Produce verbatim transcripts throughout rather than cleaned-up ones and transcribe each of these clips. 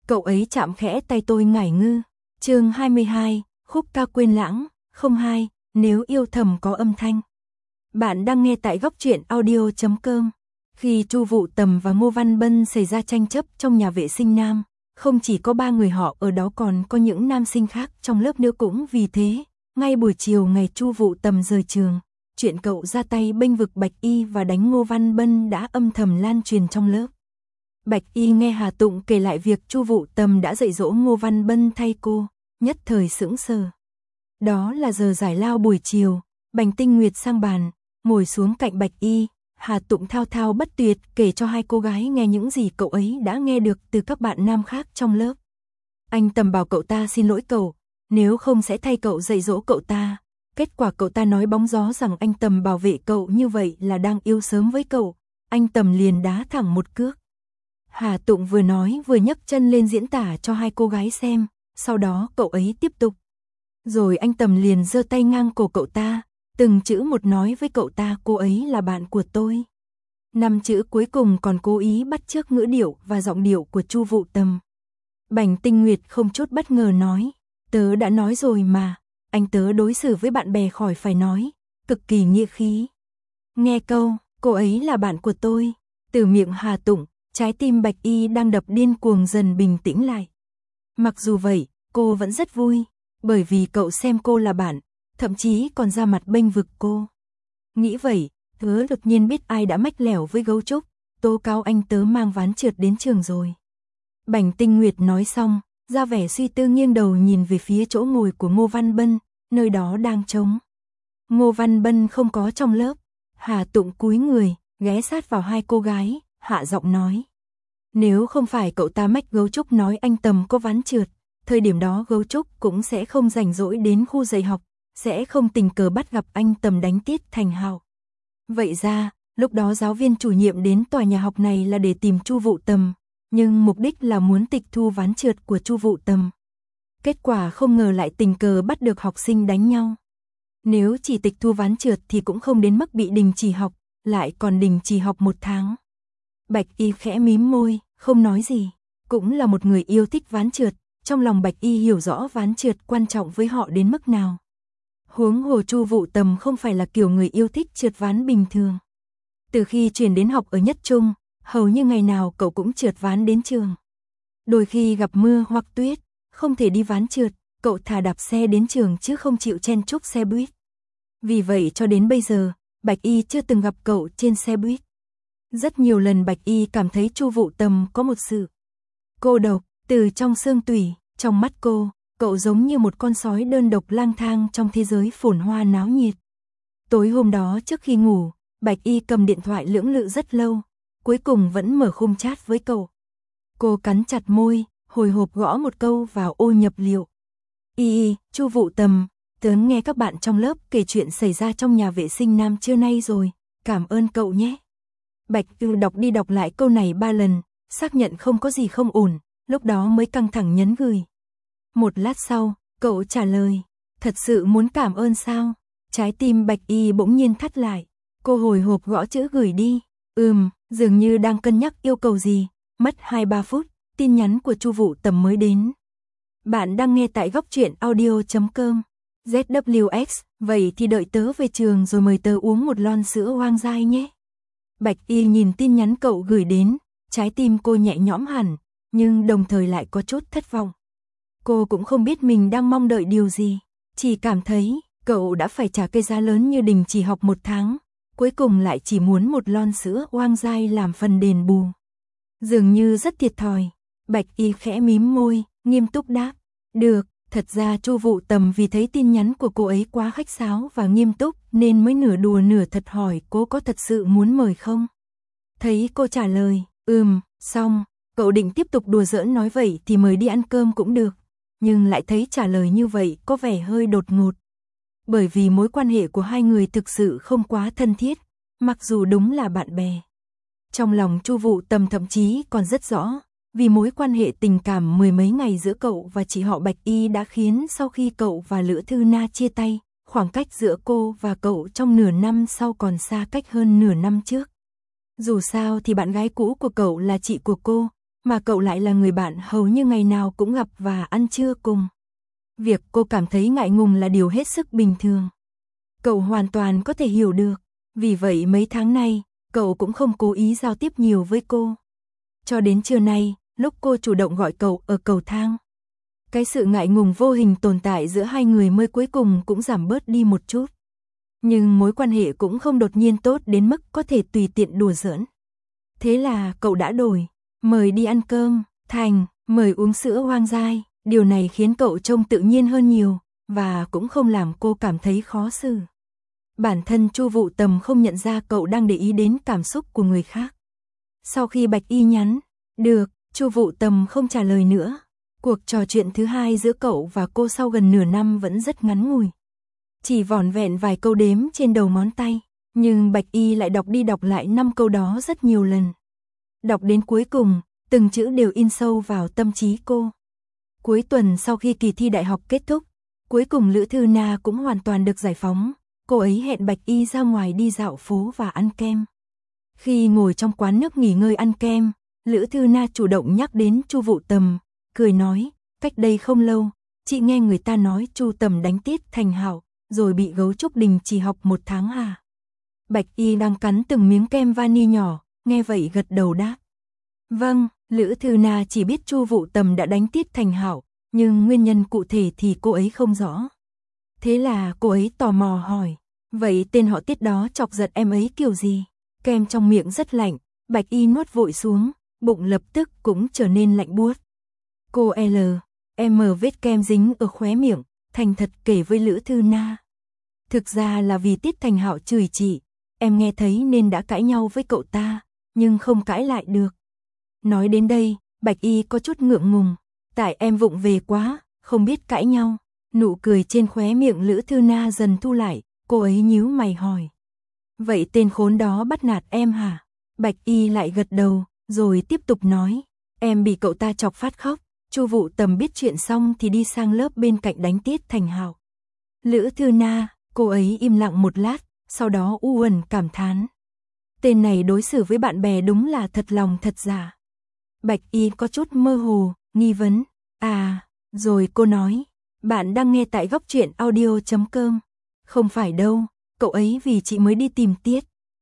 Cậu ấy chạm khẽ tay tôi ngải ngư. Chương hai mươi hai, khúc ca quên lãng, không hai, nếu yêu thầm có âm thanh. Bạn đang nghe tại góc truyện audio chấm com. Khi Chu Vụ Tầm và Ngô Văn Bân xảy ra tranh chấp trong nhà vệ sinh nam, không chỉ có ba người họ ở đó còn có những nam sinh khác trong lớp nữa cũng vì thế. Ngay buổi chiều ngày Chu Vụ Tầm rời trường, chuyện cậu ra tay bênh vực Bạch Y và đánh Ngô Văn Bân đã âm thầm lan truyền trong lớp. Bạch Y nghe Hà Tụng kể lại việc Chu Vụ Tầm đã dạy dỗ Ngô Văn Bân thay cô, nhất thời sững sờ. Đó là giờ giải lao buổi chiều, Bành Tinh Nguyệt sang bàn, ngồi xuống cạnh Bạch Y, Hà Tụng thao thao bất tuyệt kể cho hai cô gái nghe những gì cậu ấy đã nghe được từ các bạn nam khác trong lớp. Anh Tầm bảo cậu ta xin lỗi cậu, nếu không sẽ thay cậu dạy dỗ cậu ta. Kết quả cậu ta nói bóng gió rằng anh Tầm bảo vệ cậu như vậy là đang yêu sớm với cậu. Anh Tầm liền đá thẳng một cước. Hà Tụng vừa nói vừa nhấc chân lên diễn tả cho hai cô gái xem, sau đó cậu ấy tiếp tục. Rồi anh Tầm liền giơ tay ngang cổ cậu ta, từng chữ một nói với cậu ta cô ấy là bạn của tôi. Năm chữ cuối cùng còn cố ý bắt chước ngữ điệu và giọng điệu của Chu Vụ Tầm. Bành Tinh Nguyệt không chút bất ngờ nói, tớ đã nói rồi mà, anh tớ đối xử với bạn bè khỏi phải nói, cực kỳ nghĩa khí. Nghe câu, cô ấy là bạn của tôi, từ miệng Hà Tụng, trái tim Bạch Y đang đập điên cuồng dần bình tĩnh lại. Mặc dù vậy, cô vẫn rất vui, bởi vì cậu xem cô là bạn, thậm chí còn ra mặt bênh vực cô. Nghĩ vậy, tớ đột nhiên biết ai đã mách lẻo với Gấu Trúc, tố cáo anh tớ mang ván trượt đến trường rồi. Bành Tinh Nguyệt nói xong, ra vẻ suy tư nghiêng đầu nhìn về phía chỗ ngồi của Ngô Văn Bân, nơi đó đang trống. Ngô Văn Bân không có trong lớp. Hà Tụng cúi người, ghé sát vào hai cô gái, hạ giọng nói. Nếu không phải cậu ta mách Gấu Trúc nói anh Tầm có ván trượt, thời điểm đó Gấu Trúc cũng sẽ không rảnh rỗi đến khu dạy học, sẽ không tình cờ bắt gặp anh Tầm đánh Tiết Thành Hạo. Vậy ra, lúc đó giáo viên chủ nhiệm đến tòa nhà học này là để tìm Chu Vụ Tầm, nhưng mục đích là muốn tịch thu ván trượt của Chu Vụ Tầm. Kết quả không ngờ lại tình cờ bắt được học sinh đánh nhau. Nếu chỉ tịch thu ván trượt thì cũng không đến mức bị đình chỉ học, lại còn đình chỉ học một tháng. Bạch Y khẽ mím môi, không nói gì. Cũng là một người yêu thích ván trượt, trong lòng Bạch Y hiểu rõ ván trượt quan trọng với họ đến mức nào. Huống hồ Chu Vụ Tầm không phải là kiểu người yêu thích trượt ván bình thường. Từ khi chuyển đến học ở Nhất Trung, hầu như ngày nào cậu cũng trượt ván đến trường. Đôi khi gặp mưa hoặc tuyết, không thể đi ván trượt, cậu thà đạp xe đến trường chứ không chịu chen chúc xe buýt. Vì vậy cho đến bây giờ, Bạch Y chưa từng gặp cậu trên xe buýt. Rất nhiều lần Bạch Y cảm thấy Chu Vụ Tầm có một sự cô độc, từ trong xương tủy, trong mắt cô, cậu giống như một con sói đơn độc lang thang trong thế giới phồn hoa náo nhiệt. Tối hôm đó trước khi ngủ, Bạch Y cầm điện thoại lưỡng lự rất lâu, cuối cùng vẫn mở khung chat với cậu. Cô cắn chặt môi, hồi hộp gõ một câu vào ô nhập liệu. Y y, Chu Vụ Tầm, tớ nghe các bạn trong lớp kể chuyện xảy ra trong nhà vệ sinh nam trưa nay rồi, cảm ơn cậu nhé. Bạch Y đọc đi đọc lại câu này ba lần, xác nhận không có gì không ổn, lúc đó mới căng thẳng nhấn gửi. Một lát sau, cậu trả lời, thật sự muốn cảm ơn sao? Trái tim Bạch Y bỗng nhiên thắt lại, cô hồi hộp gõ chữ gửi đi. Ừm, dường như đang cân nhắc yêu cầu gì. Mất hai ba phút, tin nhắn của Chu Vụ Tầm mới đến. Bạn đang nghe tại góc truyện audio chấm com. Z W X, vậy thì đợi tớ về trường rồi mời tớ uống một lon sữa hoang dai nhé. Bạch Y nhìn tin nhắn cậu gửi đến, trái tim cô nhẹ nhõm hẳn, nhưng đồng thời lại có chút thất vọng. Cô cũng không biết mình đang mong đợi điều gì, chỉ cảm thấy cậu đã phải trả cái giá lớn như đình chỉ học một tháng, cuối cùng lại chỉ muốn một lon sữa hoang dai làm phần đền bù. Dường như rất thiệt thòi. Bạch Y khẽ mím môi, nghiêm túc đáp. Được, thật ra Chu Vụ Tầm vì thấy tin nhắn của cô ấy quá khách sáo và nghiêm túc nên mới nửa đùa nửa thật hỏi cô có thật sự muốn mời không. Thấy cô trả lời, ừm, xong, cậu định tiếp tục đùa giỡn nói vậy thì mời đi ăn cơm cũng được. Nhưng lại thấy trả lời như vậy có vẻ hơi đột ngột. Bởi vì mối quan hệ của hai người thực sự không quá thân thiết, mặc dù đúng là bạn bè. Trong lòng Chu Vụ Tầm thậm chí còn rất rõ, vì mối quan hệ tình cảm mười mấy ngày giữa cậu và chị họ Bạch Y đã khiến sau khi cậu và Lữ Thư Na chia tay, khoảng cách giữa cô và cậu trong nửa năm sau còn xa cách hơn nửa năm trước. Dù sao thì bạn gái cũ của cậu là chị của cô, mà cậu lại là người bạn hầu như ngày nào cũng gặp và ăn trưa cùng. Việc cô cảm thấy ngại ngùng là điều hết sức bình thường. Cậu hoàn toàn có thể hiểu được, vì vậy mấy tháng nay, cậu cũng không cố ý giao tiếp nhiều với cô. Cho đến trưa nay, lúc cô chủ động gọi cậu ở cầu thang, cái sự ngại ngùng vô hình tồn tại giữa hai người mới cuối cùng cũng giảm bớt đi một chút. Nhưng mối quan hệ cũng không đột nhiên tốt đến mức có thể tùy tiện đùa giỡn. Thế là cậu đã đổi, mời đi ăn cơm, thành, mời uống sữa hoang dai. Điều này khiến cậu trông tự nhiên hơn nhiều, và cũng không làm cô cảm thấy khó xử. Bản thân Chu Vụ Tầm không nhận ra cậu đang để ý đến cảm xúc của người khác. Sau khi Bạch Y nhắn, được, Chu Vụ Tầm không trả lời nữa. Cuộc trò chuyện thứ hai giữa cậu và cô sau gần nửa năm vẫn rất ngắn ngủi. Chỉ vỏn vẹn vài câu đếm trên đầu ngón tay, nhưng Bạch Y lại đọc đi đọc lại năm câu đó rất nhiều lần. Đọc đến cuối cùng, từng chữ đều in sâu vào tâm trí cô. Cuối tuần sau khi kỳ thi đại học kết thúc, cuối cùng Lữ Thư Na cũng hoàn toàn được giải phóng. Cô ấy hẹn Bạch Y ra ngoài đi dạo phố và ăn kem. Khi ngồi trong quán nước nghỉ ngơi ăn kem, Lữ Thư Na chủ động nhắc đến Chu Vụ Tầm, cười nói, cách đây không lâu, chị nghe người ta nói Chu Tầm đánh Tiết Thành Hạo, rồi bị Gấu Trúc Đình chỉ học một tháng à. Bạch Y đang cắn từng miếng kem vani nhỏ, nghe vậy gật đầu đáp. Vâng, Lữ Thư Na chỉ biết Chu Vụ Tầm đã đánh Tiết Thành Hạo, nhưng nguyên nhân cụ thể thì cô ấy không rõ. Thế là cô ấy tò mò hỏi, vậy tên họ Tiết đó chọc giận em ấy kiểu gì? Kem trong miệng rất lạnh, Bạch Y nuốt vội xuống, bụng lập tức cũng trở nên lạnh buốt. Cô L, em vết kem dính ở khóe miệng, thành thật kể với Lữ Thư Na. Thực ra là vì Tiết Thành Hạo chửi chị, em nghe thấy nên đã cãi nhau với cậu ta, nhưng không cãi lại được. Nói đến đây, Bạch Y có chút ngượng ngùng, tại em vụng về quá, không biết cãi nhau. Nụ cười trên khóe miệng Lữ Thư Na dần thu lại, cô ấy nhíu mày hỏi. Vậy tên khốn đó bắt nạt em hả? Bạch Y lại gật đầu, rồi tiếp tục nói, em bị cậu ta chọc phát khóc. Chu Vụ Tầm biết chuyện xong thì đi sang lớp bên cạnh đánh Tiết Thành Hạo. Lữ Thư Na, cô ấy im lặng một lát, sau đó u uẩn cảm thán. Tên này đối xử với bạn bè đúng là thật lòng thật giả. Bạch Y có chút mơ hồ, nghi vấn. À, rồi cô nói, bạn đang nghe tại góc truyện audio chấm com. Không phải đâu, cậu ấy vì chị mới đi tìm Tiết.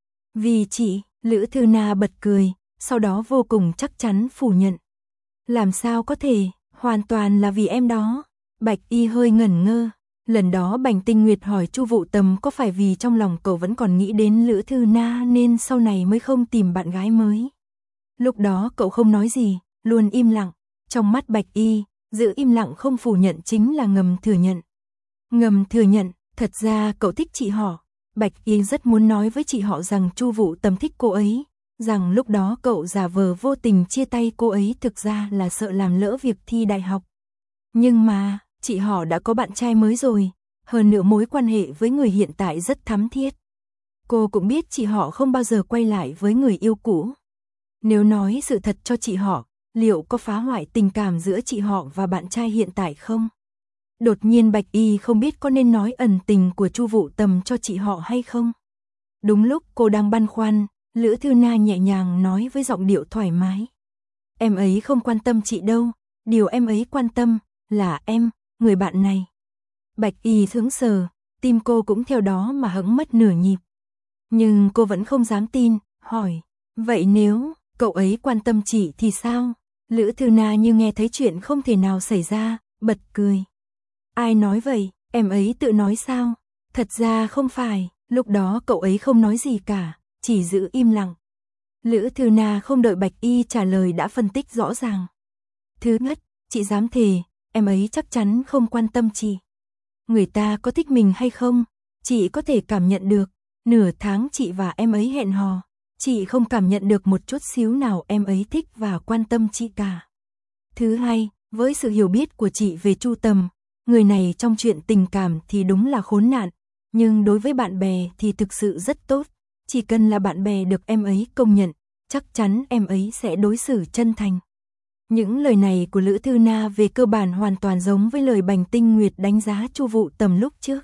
Vì chị, Lữ Thư Na bật cười, sau đó vô cùng chắc chắn phủ nhận. Làm sao có thể, hoàn toàn là vì em đó. Bạch Y hơi ngẩn ngơ. Lần đó Bành Tinh Nguyệt hỏi Chu Vụ Tầm có phải vì trong lòng cậu vẫn còn nghĩ đến Lữ Thư Na nên sau này mới không tìm bạn gái mới. Lúc đó cậu không nói gì, luôn im lặng. Trong mắt Bạch Y, giữ im lặng không phủ nhận chính là ngầm thừa nhận. Ngầm thừa nhận, thật ra cậu thích chị họ. Bạch Y rất muốn nói với chị họ rằng Chu Vụ Tầm thích cô ấy, rằng lúc đó cậu giả vờ vô tình chia tay cô ấy thực ra là sợ làm lỡ việc thi đại học. Nhưng mà, chị họ đã có bạn trai mới rồi, hơn nữa mối quan hệ với người hiện tại rất thắm thiết. Cô cũng biết chị họ không bao giờ quay lại với người yêu cũ. Nếu nói sự thật cho chị họ, liệu có phá hoại tình cảm giữa chị họ và bạn trai hiện tại không? Đột nhiên Bạch Y không biết có nên nói ẩn tình của Chu Vụ Tầm cho chị họ hay không. Đúng lúc cô đang băn khoăn, Lữ Thư Na nhẹ nhàng nói với giọng điệu thoải mái. Em ấy không quan tâm chị đâu, điều em ấy quan tâm là em, người bạn này. Bạch Y sững sờ, tim cô cũng theo đó mà hững mất nửa nhịp. Nhưng cô vẫn không dám tin, hỏi, vậy nếu cậu ấy quan tâm chị thì sao? Lữ Thư Na như nghe thấy chuyện không thể nào xảy ra, bật cười. Ai nói vậy, em ấy tự nói sao? Thật ra không phải, lúc đó cậu ấy không nói gì cả, chỉ giữ im lặng. Lữ Thư Na không đợi Bạch Y trả lời đã phân tích rõ ràng. Thứ nhất, chị dám thề, em ấy chắc chắn không quan tâm chị. Người ta có thích mình hay không, chị có thể cảm nhận được. Nửa tháng chị và em ấy hẹn hò, chị không cảm nhận được một chút xíu nào em ấy thích và quan tâm chị cả. Thứ hai, với sự hiểu biết của chị về Chu Tầm, người này trong chuyện tình cảm thì đúng là khốn nạn, nhưng đối với bạn bè thì thực sự rất tốt. Chỉ cần là bạn bè được em ấy công nhận, chắc chắn em ấy sẽ đối xử chân thành. Những lời này của Lữ Thư Na về cơ bản hoàn toàn giống với lời Bành Tinh Nguyệt đánh giá Chu Vụ Tầm lúc trước.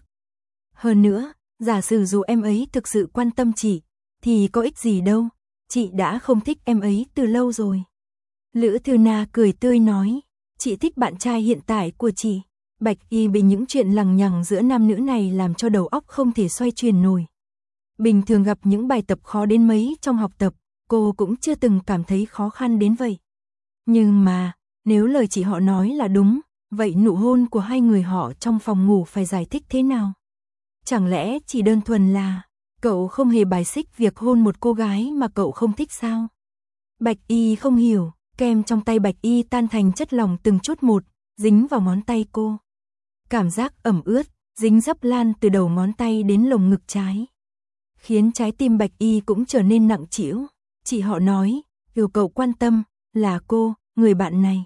Hơn nữa, giả sử dù em ấy thực sự quan tâm chị, thì có ích gì đâu, chị đã không thích em ấy từ lâu rồi. Lữ Thư Na cười tươi nói, chị thích bạn trai hiện tại của chị. Bạch Y bị những chuyện lằng nhằng giữa nam nữ này làm cho đầu óc không thể xoay chuyển nổi. Bình thường gặp những bài tập khó đến mấy trong học tập, cô cũng chưa từng cảm thấy khó khăn đến vậy. Nhưng mà, nếu lời chị họ nói là đúng, vậy nụ hôn của hai người họ trong phòng ngủ phải giải thích thế nào? Chẳng lẽ chỉ đơn thuần là cậu không hề bài xích việc hôn một cô gái mà cậu không thích sao? Bạch Y không hiểu, kem trong tay Bạch Y tan thành chất lỏng từng chút một, dính vào ngón tay cô. Cảm giác ẩm ướt, dính dấp lan từ đầu ngón tay đến lồng ngực trái. Khiến trái tim Bạch Y cũng trở nên nặng trĩu. Chị họ nói, yêu cậu quan tâm, là cô, người bạn này.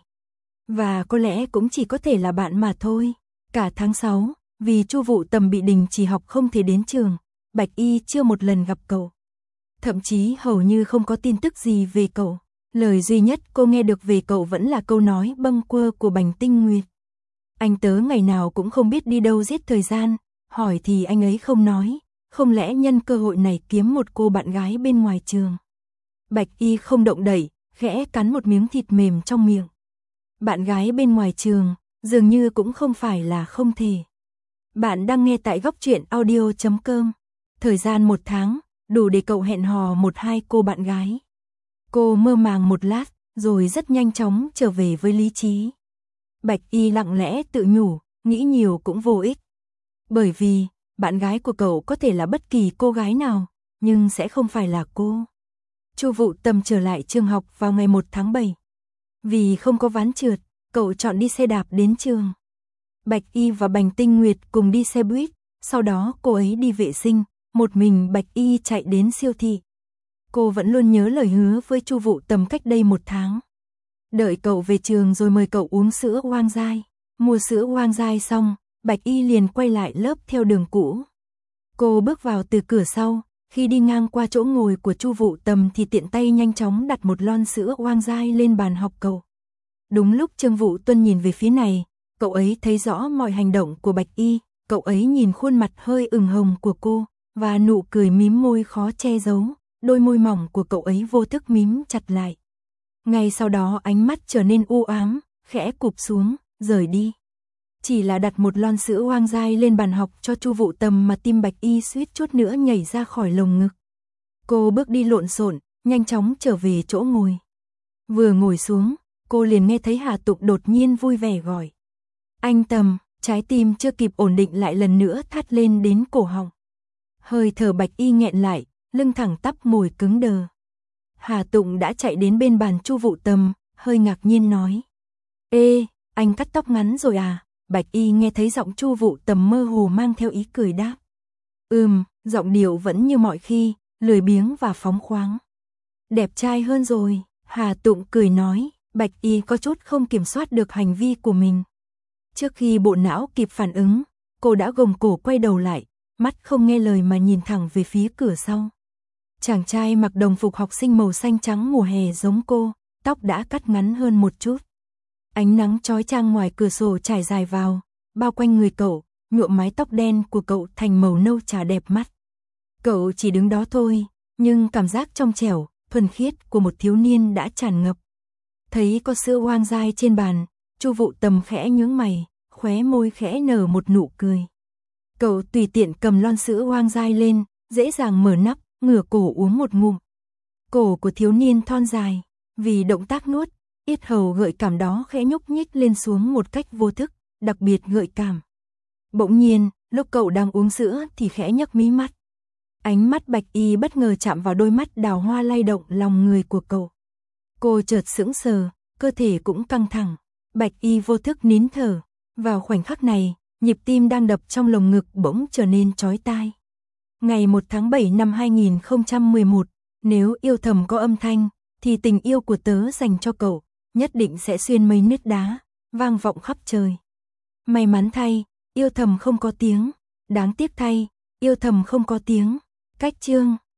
Và có lẽ cũng chỉ có thể là bạn mà thôi. Cả tháng sáu, vì Chu Vũ Tầm bị đình chỉ học không thể đến trường, Bạch Y chưa một lần gặp cậu. Thậm chí hầu như không có tin tức gì về cậu. Lời duy nhất cô nghe được về cậu vẫn là câu nói bâng quơ của Bành Tinh Nguyệt. Anh tớ ngày nào cũng không biết đi đâu giết thời gian, hỏi thì anh ấy không nói, không lẽ nhân cơ hội này kiếm một cô bạn gái bên ngoài trường. Bạch Y không động đậy, khẽ cắn một miếng thịt mềm trong miệng. Bạn gái bên ngoài trường, dường như cũng không phải là không thể. Bạn đang nghe tại góc truyện audio chấm com. Thời gian một tháng, đủ để cậu hẹn hò một hai cô bạn gái. Cô mơ màng một lát, rồi rất nhanh chóng trở về với lý trí. Bạch Y lặng lẽ tự nhủ, nghĩ nhiều cũng vô ích. Bởi vì, bạn gái của cậu có thể là bất kỳ cô gái nào, nhưng sẽ không phải là cô. Chu Vũ Tầm trở lại trường học vào ngày một tháng bảy. Vì không có ván trượt, cậu chọn đi xe đạp đến trường. Bạch Y và Bành Tinh Nguyệt cùng đi xe buýt, sau đó cô ấy đi vệ sinh, một mình Bạch Y chạy đến siêu thị. Cô vẫn luôn nhớ lời hứa với Chu Vũ Tầm cách đây một tháng. Đợi cậu về trường rồi mời cậu uống sữa Hoang Dai. Mua sữa Hoang Dai xong, Bạch Y liền quay lại lớp theo đường cũ. Cô bước vào từ cửa sau, khi đi ngang qua chỗ ngồi của Chu Vũ Tầm thì tiện tay nhanh chóng đặt một lon sữa Hoang Dai lên bàn học cậu. Đúng lúc Trương Vũ Tuân nhìn về phía này, cậu ấy thấy rõ mọi hành động của Bạch Y, cậu ấy nhìn khuôn mặt hơi ửng hồng của cô, và nụ cười mím môi khó che giấu, đôi môi mỏng của cậu ấy vô thức mím chặt lại. Ngay sau đó ánh mắt trở nên u ám, khẽ cụp xuống, rời đi. Chỉ là đặt một lon sữa Hoang Dai lên bàn học cho Chu Vũ Tầm mà tim Bạch Y suýt chút nữa nhảy ra khỏi lồng ngực. Cô bước đi lộn xộn, nhanh chóng trở về chỗ ngồi. Vừa ngồi xuống, cô liền nghe thấy Hà Tụng đột nhiên vui vẻ gọi. Anh Tầm, trái tim chưa kịp ổn định lại lần nữa thắt lên đến cổ họng. Hơi thở Bạch Y nghẹn lại, lưng thẳng tắp mồi cứng đờ. Hà Tụng đã chạy đến bên bàn Chu Vũ Tầm, hơi ngạc nhiên nói. Ê, anh cắt tóc ngắn rồi à? Bạch Y nghe thấy giọng Chu Vũ Tầm mơ hồ mang theo ý cười đáp. Ừm, giọng điệu vẫn như mọi khi, lười biếng và phóng khoáng. Đẹp trai hơn rồi, Hà Tụng cười nói. Bạch Y có chút không kiểm soát được hành vi của mình. Trước khi bộ não kịp phản ứng, cô đã gồng cổ quay đầu lại, mắt không nghe lời mà nhìn thẳng về phía cửa sau. Chàng trai mặc đồng phục học sinh màu xanh trắng mùa hè giống cô, tóc đã cắt ngắn hơn một chút. Ánh nắng chói chang ngoài cửa sổ trải dài vào, bao quanh người cậu, nhuộm mái tóc đen của cậu thành màu nâu trà đẹp mắt. Cậu chỉ đứng đó thôi, nhưng cảm giác trong trẻo, thuần khiết của một thiếu niên đã tràn ngập. Thấy có sữa Hoang Dai trên bàn, Chu Vũ Tầm khẽ nhướng mày, khóe môi khẽ nở một nụ cười. Cậu tùy tiện cầm lon sữa Hoang Dai lên, dễ dàng mở nắp, ngửa cổ uống một ngụm. Cổ của thiếu niên thon dài, vì động tác nuốt, yết hầu gợi cảm đó khẽ nhúc nhích lên xuống một cách vô thức, đặc biệt gợi cảm. Bỗng nhiên, lúc cậu đang uống sữa thì khẽ nhấc mí mắt. Ánh mắt Bạch Y bất ngờ chạm vào đôi mắt đào hoa lay động lòng người của cậu. Cô chợt sững sờ, cơ thể cũng căng thẳng. Bạch Y vô thức nín thở. Vào khoảnh khắc này, nhịp tim đang đập trong lồng ngực bỗng trở nên chói tai. Ngày một tháng bảy năm hai nghìn không trăm mười một, nếu yêu thầm có âm thanh, thì tình yêu của tớ dành cho cậu, nhất định sẽ xuyên mây nứt đá, vang vọng khắp trời. May mắn thay, yêu thầm không có tiếng. Đáng tiếc thay, yêu thầm không có tiếng. Cách chương